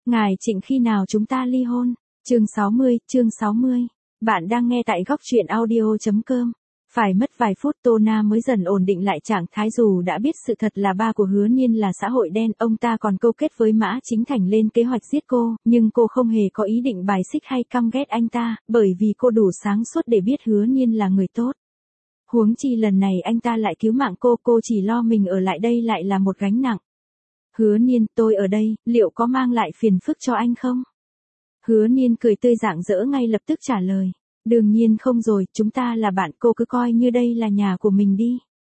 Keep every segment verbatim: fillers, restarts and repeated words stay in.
ngài Trịnh khi nào chúng ta ly hôn? Chương sáu mươi, chương sáu mươi. Bạn đang nghe tại góc truyện audio chấm com. Phải mất vài phút Tô Na mới dần ổn định lại trạng thái, dù đã biết sự thật là ba của Hứa Niên là xã hội đen, ông ta còn câu kết với Mã Chính Thành lên kế hoạch giết cô, nhưng cô không hề có ý định bài xích hay căm ghét anh ta, bởi vì cô đủ sáng suốt để biết Hứa Niên là người tốt. Huống chi lần này anh ta lại cứu mạng cô, cô chỉ lo mình ở lại đây lại là một gánh nặng. Hứa Niên, tôi ở đây, liệu có mang lại phiền phức cho anh không? Hứa Niên cười tươi rạng rỡ ngay lập tức trả lời. Đương nhiên không rồi, chúng ta là bạn, cô cứ coi như đây là nhà của mình đi.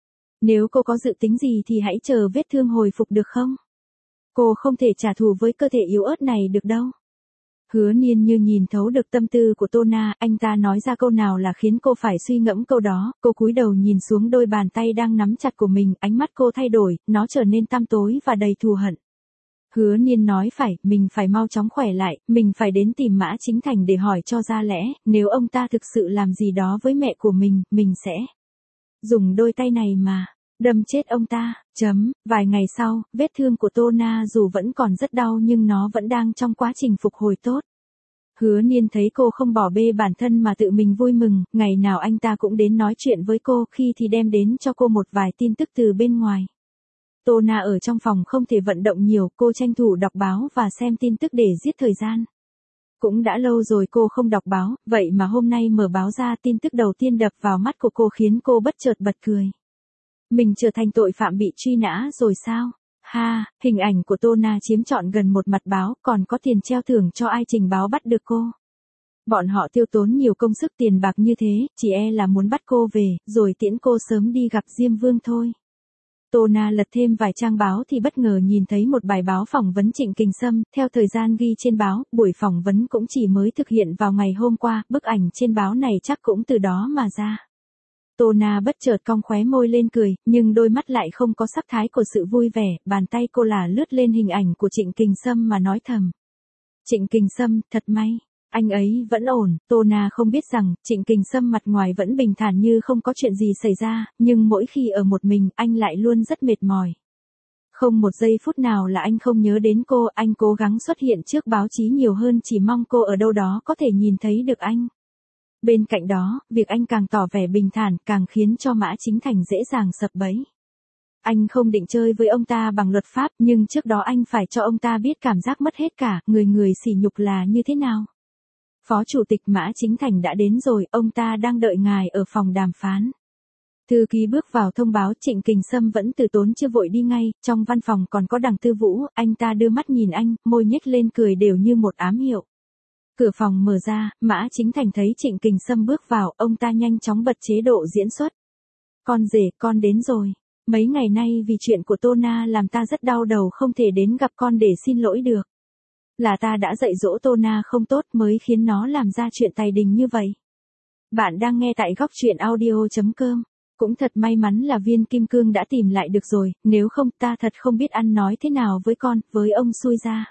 Nếu cô có dự tính gì thì hãy chờ vết thương hồi phục được không? Cô không thể trả thù với cơ thể yếu ớt này được đâu. Hứa Niên như nhìn thấu được tâm tư của Tô Na, anh ta nói ra câu nào là khiến cô phải suy ngẫm câu đó, cô cúi đầu nhìn xuống đôi bàn tay đang nắm chặt của mình, ánh mắt cô thay đổi, nó trở nên tăm tối và đầy thù hận. Hứa Niên nói phải, mình phải mau chóng khỏe lại, mình phải đến tìm Mã Chính Thành để hỏi cho ra lẽ, nếu ông ta thực sự làm gì đó với mẹ của mình, mình sẽ dùng đôi tay này mà đâm chết ông ta. Chấm. Vài ngày sau, vết thương của Tô Na dù vẫn còn rất đau nhưng nó vẫn đang trong quá trình phục hồi tốt. Hứa Niên thấy cô không bỏ bê bản thân mà tự mình vui mừng, ngày nào anh ta cũng đến nói chuyện với cô, khi thì đem đến cho cô một vài tin tức từ bên ngoài. Tô Na ở trong phòng không thể vận động nhiều, cô tranh thủ đọc báo và xem tin tức để giết thời gian. Cũng đã lâu rồi cô không đọc báo, vậy mà hôm nay mở báo ra, tin tức đầu tiên đập vào mắt của cô khiến cô bất chợt bật cười. Mình trở thành tội phạm bị truy nã rồi sao? Ha, hình ảnh của Tô Na chiếm trọn gần một mặt báo, còn có tiền treo thưởng cho ai trình báo bắt được cô. Bọn họ tiêu tốn nhiều công sức tiền bạc như thế, chỉ e là muốn bắt cô về, rồi tiễn cô sớm đi gặp Diêm Vương thôi. Tô Na lật thêm vài trang báo thì bất ngờ nhìn thấy một bài báo phỏng vấn Trịnh Kình Sâm, theo thời gian ghi trên báo, buổi phỏng vấn cũng chỉ mới thực hiện vào ngày hôm qua, bức ảnh trên báo này chắc cũng từ đó mà ra. Tô Na bất chợt cong khóe môi lên cười, nhưng đôi mắt lại không có sắc thái của sự vui vẻ, bàn tay cô là lướt lên hình ảnh của Trịnh Kình Sâm mà nói thầm. Trịnh Kình Sâm, thật may. Anh ấy vẫn ổn. Tô Na không biết rằng, Trịnh Kình Sâm mặt ngoài vẫn bình thản như không có chuyện gì xảy ra, nhưng mỗi khi ở một mình, anh lại luôn rất mệt mỏi. Không một giây phút nào là anh không nhớ đến cô, anh cố gắng xuất hiện trước báo chí nhiều hơn, chỉ mong cô ở đâu đó có thể nhìn thấy được anh. Bên cạnh đó, việc anh càng tỏ vẻ bình thản, càng khiến cho Mã Chính Thành dễ dàng sập bẫy. Anh không định chơi với ông ta bằng luật pháp, nhưng trước đó anh phải cho ông ta biết cảm giác mất hết cả, người người sỉ nhục là như thế nào. Phó Chủ tịch Mã Chính Thành đã đến rồi, ông ta đang đợi ngài ở phòng đàm phán. Thư ký bước vào thông báo Trịnh Kình Sâm vẫn từ tốn chưa vội đi ngay, trong văn phòng còn có Đằng Tư Vũ, anh ta đưa mắt nhìn anh, môi nhếch lên cười đều như một ám hiệu. Cửa phòng mở ra, Mã Chính Thành thấy Trịnh Kình Sâm bước vào, ông ta nhanh chóng bật chế độ diễn xuất. Con rể, con đến rồi. Mấy ngày nay vì chuyện của Tô Na làm ta rất đau đầu, không thể đến gặp con để xin lỗi được. Là ta đã dạy dỗ Tô Na không tốt mới khiến nó làm ra chuyện tài đình như vậy. Bạn đang nghe tại góc truyện audio chấm com. Cũng thật may mắn là viên kim cương đã tìm lại được rồi, nếu không ta thật không biết ăn nói thế nào với con, với ông xui ra.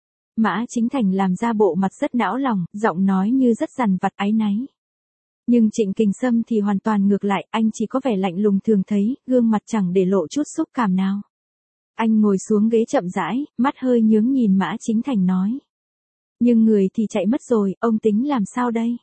Mã Chính Thành làm ra bộ mặt rất não lòng, giọng nói như rất dằn vặt áy náy. Nhưng Trịnh Kình Sâm thì hoàn toàn ngược lại, anh chỉ có vẻ lạnh lùng thường thấy, gương mặt chẳng để lộ chút xúc cảm nào. Anh ngồi xuống ghế chậm rãi, mắt hơi nhướng nhìn Mã Chính Thành nói. Nhưng người thì chạy mất rồi, ông tính làm sao đây?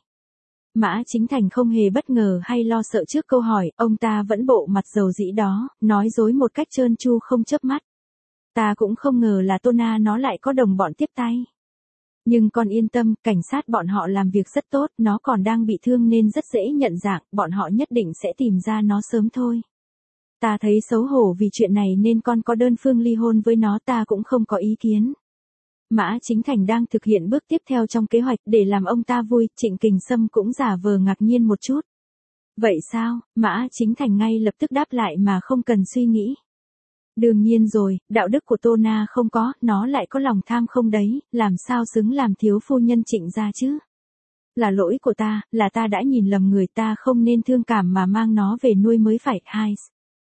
Mã Chính Thành không hề bất ngờ hay lo sợ trước câu hỏi, ông ta vẫn bộ mặt dầu dĩ đó, nói dối một cách trơn tru không chớp mắt. Ta cũng không ngờ là Tô Na nó lại có đồng bọn tiếp tay. Nhưng con yên tâm, cảnh sát bọn họ làm việc rất tốt, nó còn đang bị thương nên rất dễ nhận dạng, bọn họ nhất định sẽ tìm ra nó sớm thôi. Ta thấy xấu hổ vì chuyện này nên con có đơn phương ly hôn với nó, ta cũng không có ý kiến. Mã Chính Thành đang thực hiện bước tiếp theo trong kế hoạch để làm ông ta vui, Trịnh Kình Sâm cũng giả vờ ngạc nhiên một chút. Vậy sao? Mã Chính Thành ngay lập tức đáp lại mà không cần suy nghĩ. Đương nhiên rồi, đạo đức của Tô Na không có, nó lại có lòng tham không đấy, làm sao xứng làm thiếu phu nhân Trịnh gia chứ? Là lỗi của ta, là ta đã nhìn lầm người, ta không nên thương cảm mà mang nó về nuôi mới phải. Hai.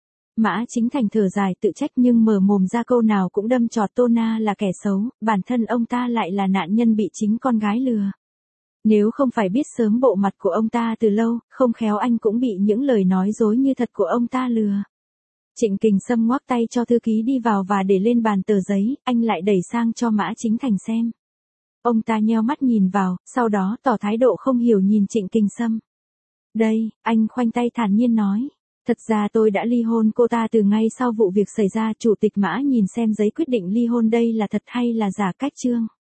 Mã Chính Thành thở dài tự trách nhưng mở mồm ra câu nào cũng đâm chọt Tô Na là kẻ xấu, bản thân ông ta lại là nạn nhân bị chính con gái lừa. Nếu không phải biết sớm bộ mặt của ông ta từ lâu, không khéo anh cũng bị những lời nói dối như thật của ông ta lừa. Trịnh Kình Sâm ngoắc tay cho thư ký đi vào và để lên bàn tờ giấy, anh lại đẩy sang cho Mã Chính Thành xem. Ông ta nheo mắt nhìn vào, sau đó tỏ thái độ không hiểu nhìn Trịnh Kình Sâm. Đây, anh khoanh tay thản nhiên nói. Thật ra tôi đã ly hôn cô ta từ ngay sau vụ việc xảy ra. Chủ tịch Mã nhìn xem giấy quyết định ly hôn đây là thật hay là giả. Cách chương